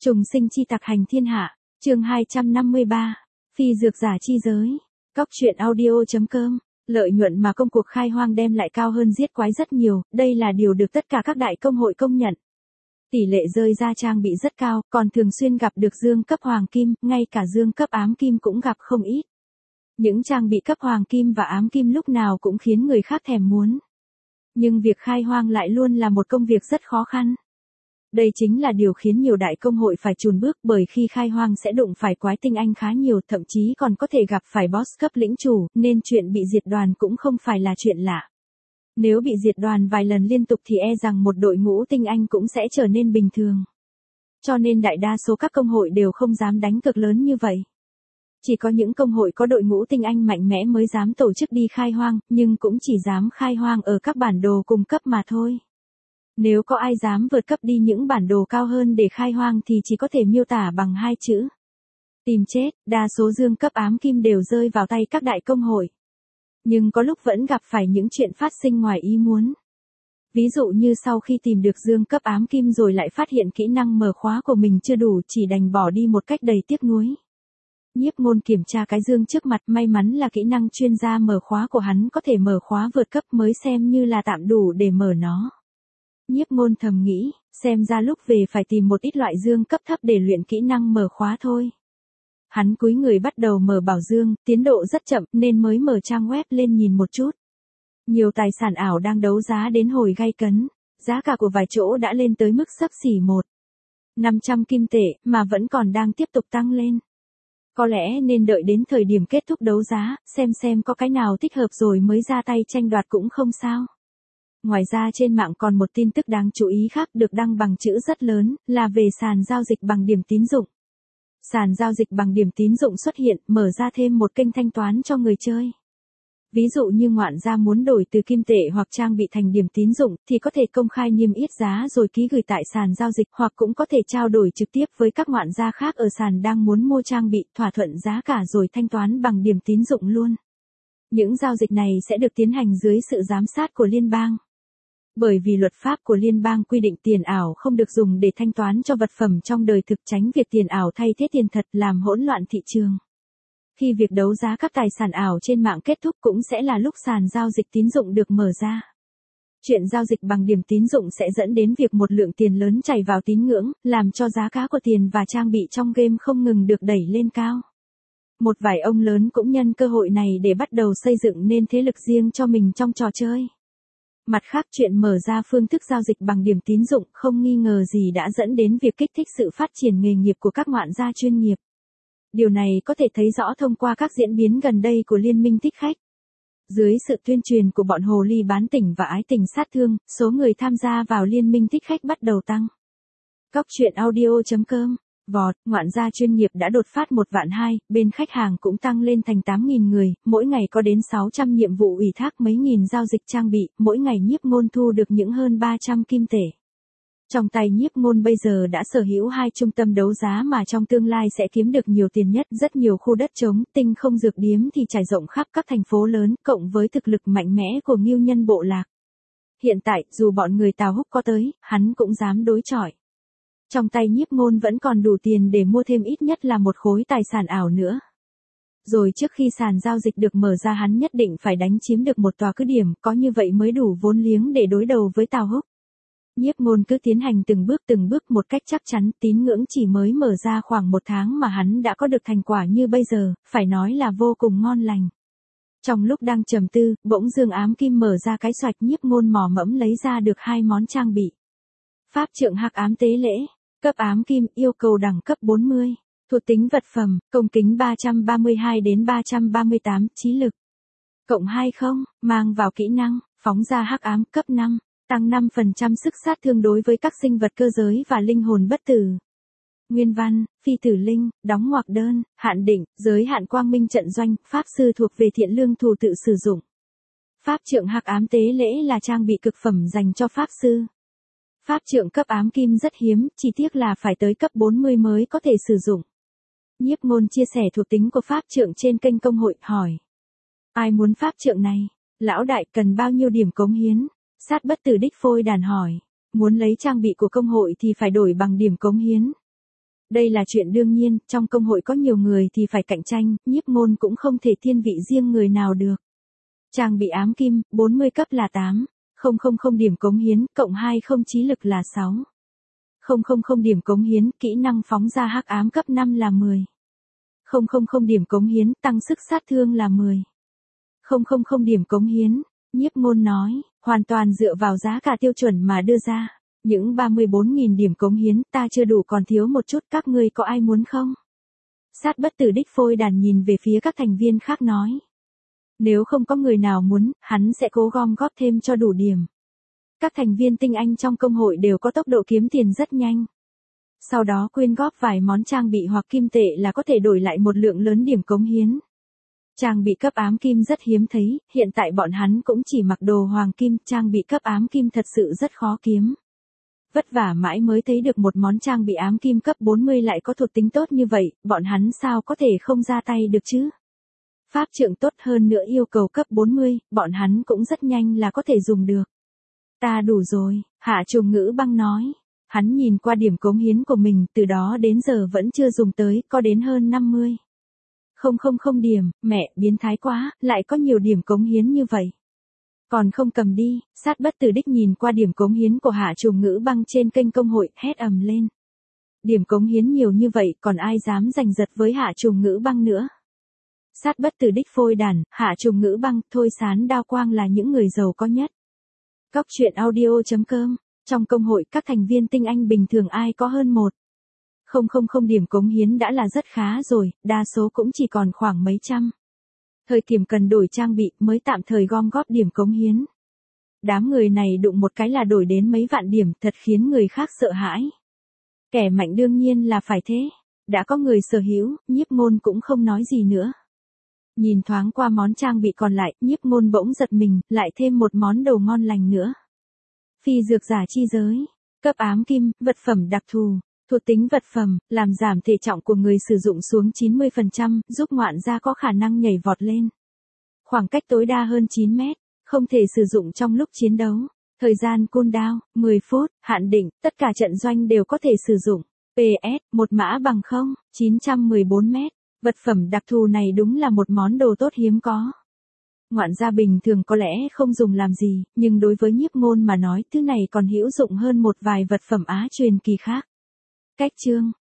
Trùng sinh chi tặc hành thiên hạ, chương 253, phi dược giả chi giới, cóc truyện audio.com, lợi nhuận mà công cuộc khai hoang đem lại cao hơn giết quái rất nhiều, đây là điều được tất cả các đại công hội công nhận. Tỷ lệ rơi ra trang bị rất cao, còn thường xuyên gặp được dương cấp hoàng kim, ngay cả dương cấp ám kim cũng gặp không ít. Những trang bị cấp hoàng kim và ám kim lúc nào cũng khiến người khác thèm muốn. Nhưng việc khai hoang lại luôn là một công việc rất khó khăn. Đây chính là điều khiến nhiều đại công hội phải chùn bước, bởi khi khai hoang sẽ đụng phải quái tinh anh khá nhiều, thậm chí còn có thể gặp phải boss cấp lĩnh chủ, nên chuyện bị diệt đoàn cũng không phải là chuyện lạ. Nếu bị diệt đoàn vài lần liên tục thì e rằng một đội ngũ tinh anh cũng sẽ trở nên bình thường. Cho nên đại đa số các công hội đều không dám đánh cược lớn như vậy. Chỉ có những công hội có đội ngũ tinh anh mạnh mẽ mới dám tổ chức đi khai hoang, nhưng cũng chỉ dám khai hoang ở các bản đồ cùng cấp mà thôi. Nếu có ai dám vượt cấp đi những bản đồ cao hơn để khai hoang thì chỉ có thể miêu tả bằng hai chữ: tìm chết. Đa số dương cấp ám kim đều rơi vào tay các đại công hội. Nhưng có lúc vẫn gặp phải những chuyện phát sinh ngoài ý muốn. Ví dụ như sau khi tìm được dương cấp ám kim rồi lại phát hiện kỹ năng mở khóa của mình chưa đủ, chỉ đành bỏ đi một cách đầy tiếc nuối. Nhiếp Ngôn kiểm tra cái dương trước mặt, may mắn là kỹ năng chuyên gia mở khóa của hắn có thể mở khóa vượt cấp mới xem như là tạm đủ để mở nó. Nhiếp Ngôn thầm nghĩ, xem ra lúc về phải tìm một ít loại dương cấp thấp để luyện kỹ năng mở khóa thôi. Hắn cúi người bắt đầu mở bảo dương, tiến độ rất chậm nên mới mở trang web lên nhìn một chút. Nhiều tài sản ảo đang đấu giá đến hồi gay cấn, giá cả của vài chỗ đã lên tới mức xấp xỉ 1.500 kim tệ mà vẫn còn đang tiếp tục tăng lên. Có lẽ nên đợi đến thời điểm kết thúc đấu giá, xem có cái nào thích hợp rồi mới ra tay tranh đoạt cũng không sao. Ngoài ra trên mạng còn một tin tức đáng chú ý khác được đăng bằng chữ rất lớn, là về sàn giao dịch bằng điểm tín dụng. Sàn giao dịch bằng điểm tín dụng xuất hiện, mở ra thêm một kênh thanh toán cho người chơi. Ví dụ như ngoạn gia muốn đổi từ kim tệ hoặc trang bị thành điểm tín dụng thì có thể công khai niêm yết giá rồi ký gửi tại sàn giao dịch, hoặc cũng có thể trao đổi trực tiếp với các ngoạn gia khác ở sàn đang muốn mua trang bị, thỏa thuận giá cả rồi thanh toán bằng điểm tín dụng luôn. Những giao dịch này sẽ được tiến hành dưới sự giám sát của liên bang. Bởi vì luật pháp của liên bang quy định tiền ảo không được dùng để thanh toán cho vật phẩm trong đời thực, tránh việc tiền ảo thay thế tiền thật làm hỗn loạn thị trường. Khi việc đấu giá các tài sản ảo trên mạng kết thúc cũng sẽ là lúc sàn giao dịch tín dụng được mở ra. Chuyện giao dịch bằng điểm tín dụng sẽ dẫn đến việc một lượng tiền lớn chảy vào tín ngưỡng, làm cho giá cả của tiền và trang bị trong game không ngừng được đẩy lên cao. Một vài ông lớn cũng nhân cơ hội này để bắt đầu xây dựng nên thế lực riêng cho mình trong trò chơi. Mặt khác, chuyện mở ra phương thức giao dịch bằng điểm tín dụng không nghi ngờ gì đã dẫn đến việc kích thích sự phát triển nghề nghiệp của các ngoạn gia chuyên nghiệp. Điều này có thể thấy rõ thông qua các diễn biến gần đây của Liên minh Thích Khách. Dưới sự tuyên truyền của bọn hồ ly bán tỉnh và ái tình sát thương, số người tham gia vào Liên minh Thích Khách bắt đầu tăng. Cóc truyện audio.com, vọt, ngoạn gia chuyên nghiệp đã đột phát 1.200.000, bên khách hàng cũng tăng lên thành 8.000 người, mỗi ngày có đến 600 nhiệm vụ ủy thác, mấy nghìn giao dịch trang bị, mỗi ngày Nhiếp Ngôn thu được những hơn 300 kim tệ. Trong tay Nhiếp Ngôn bây giờ đã sở hữu 2 trung tâm đấu giá mà trong tương lai sẽ kiếm được nhiều tiền nhất, rất nhiều khu đất trống, tinh không dược điếm thì trải rộng khắp các thành phố lớn, cộng với thực lực mạnh mẽ của Ngưu Nhân bộ lạc. Hiện tại, dù bọn người Tào Húc có tới, hắn cũng dám đối chọi. Trong tay Nhiếp Ngôn vẫn còn đủ tiền để mua thêm ít nhất là một khối tài sản ảo nữa. Rồi trước khi sàn giao dịch được mở ra hắn nhất định phải đánh chiếm được một tòa cứ điểm, có như vậy mới đủ vốn liếng để đối đầu với Tào Húc. Nhiếp Ngôn cứ tiến hành từng bước một cách chắc chắn, tín ngưỡng chỉ mới mở ra khoảng 1 tháng mà hắn đã có được thành quả như bây giờ, phải nói là vô cùng ngon lành. Trong lúc đang trầm tư, bỗng dương ám kim mở ra cái xoạch, Nhiếp Ngôn mò mẫm lấy ra được 2 món trang bị. Pháp trượng hạc ám tế lễ, cấp ám kim, yêu cầu đẳng cấp 40, thuộc tính vật phẩm, công kính 332 đến 338, trí lực cộng 20, mang vào kỹ năng, phóng ra hắc ám, cấp 5. Tăng 5% sức sát thương đối với các sinh vật cơ giới và linh hồn bất tử. Nguyên văn, phi tử linh, đóng ngoặc đơn, hạn định, giới hạn quang minh trận doanh, pháp sư thuộc về thiện lương thù tự sử dụng. Pháp trượng hạc ám tế lễ là trang bị cực phẩm dành cho pháp sư. Pháp trượng cấp ám kim rất hiếm, chỉ tiếc là phải tới cấp 40 mới có thể sử dụng. Nhiếp Ngôn chia sẻ thuộc tính của pháp trượng trên kênh công hội, hỏi: ai muốn pháp trượng này? Lão đại cần bao nhiêu điểm cống hiến? Sát bất tử đích phôi đàn hỏi: muốn lấy trang bị của công hội thì phải đổi bằng điểm cống hiến. Đây là chuyện đương nhiên, trong công hội có nhiều người thì phải cạnh tranh, Nhiếp Ngôn cũng không thể thiên vị riêng người nào được. Trang bị ám kim, 40 cấp là 8. 000 điểm cống hiến, cộng 20 trí lực là 6. 000 điểm cống hiến, kỹ năng phóng ra hắc ám cấp 5 là 10. 000 điểm cống hiến, tăng sức sát thương là 10. 000 điểm cống hiến, Nhiếp Ngôn nói, hoàn toàn dựa vào giá cả tiêu chuẩn mà đưa ra. Những 34.000 điểm cống hiến ta chưa đủ còn thiếu một chút, các ngươi có ai muốn không? Sát bất tử đích phôi đàn nhìn về phía các thành viên khác nói. Nếu không có người nào muốn, hắn sẽ cố gom góp thêm cho đủ điểm. Các thành viên tinh anh trong công hội đều có tốc độ kiếm tiền rất nhanh. Sau đó quyên góp vài món trang bị hoặc kim tệ là có thể đổi lại một lượng lớn điểm cống hiến. Trang bị cấp ám kim rất hiếm thấy, hiện tại bọn hắn cũng chỉ mặc đồ hoàng kim, trang bị cấp ám kim thật sự rất khó kiếm. Vất vả mãi mới thấy được một món trang bị ám kim cấp 40 lại có thuộc tính tốt như vậy, bọn hắn sao có thể không ra tay được chứ? Pháp trượng tốt hơn nữa yêu cầu cấp 40, bọn hắn cũng rất nhanh là có thể dùng được. Ta đủ rồi, Hạ Trùng Ngữ Băng nói. Hắn nhìn qua điểm cống hiến của mình, từ đó đến giờ vẫn chưa dùng tới, có đến hơn 50. 000 điểm, mẹ, biến thái quá, lại có nhiều điểm cống hiến như vậy. Còn không cầm đi, sát bất tử đích nhìn qua điểm cống hiến của Hạ Trùng Ngữ Băng trên kênh công hội, hét ầm lên. Điểm cống hiến nhiều như vậy, còn ai dám giành giật với Hạ Trùng Ngữ Băng nữa. Sát bất tử đích phôi đàn, Hạ Trùng Ngữ Băng, Thôi Sán Đao Quang là những người giàu có nhất. Cóc truyện audio.com, trong công hội các thành viên tinh anh bình thường ai có hơn 1,000 điểm cống hiến đã là rất khá rồi, đa số cũng chỉ còn khoảng mấy trăm. Thời kiểm cần đổi trang bị mới tạm thời gom góp điểm cống hiến. Đám người này đụng một cái là đổi đến mấy vạn điểm, thật khiến người khác sợ hãi. Kẻ mạnh đương nhiên là phải thế. Đã có người sở hữu, Nhiếp Ngôn cũng không nói gì nữa. Nhìn thoáng qua món trang bị còn lại, Nhiếp Ngôn bỗng giật mình, lại thêm một món đồ ngon lành nữa. Phi dược giả chi giới, cấp ám kim, vật phẩm đặc thù, thuộc tính vật phẩm, làm giảm thể trọng của người sử dụng xuống 90%, giúp ngoạn gia có khả năng nhảy vọt lên. Khoảng cách tối đa hơn 9 mét, không thể sử dụng trong lúc chiến đấu. Thời gian cooldown, 10 phút, hạn định, tất cả trận doanh đều có thể sử dụng. PS, một mã bằng 914 mét. Vật phẩm đặc thù này đúng là một món đồ tốt hiếm có. Ngoạn gia bình thường có lẽ không dùng làm gì, nhưng đối với Nhiếp Ngôn mà nói, thứ này còn hữu dụng hơn một vài vật phẩm á truyền kỳ khác. Cách chương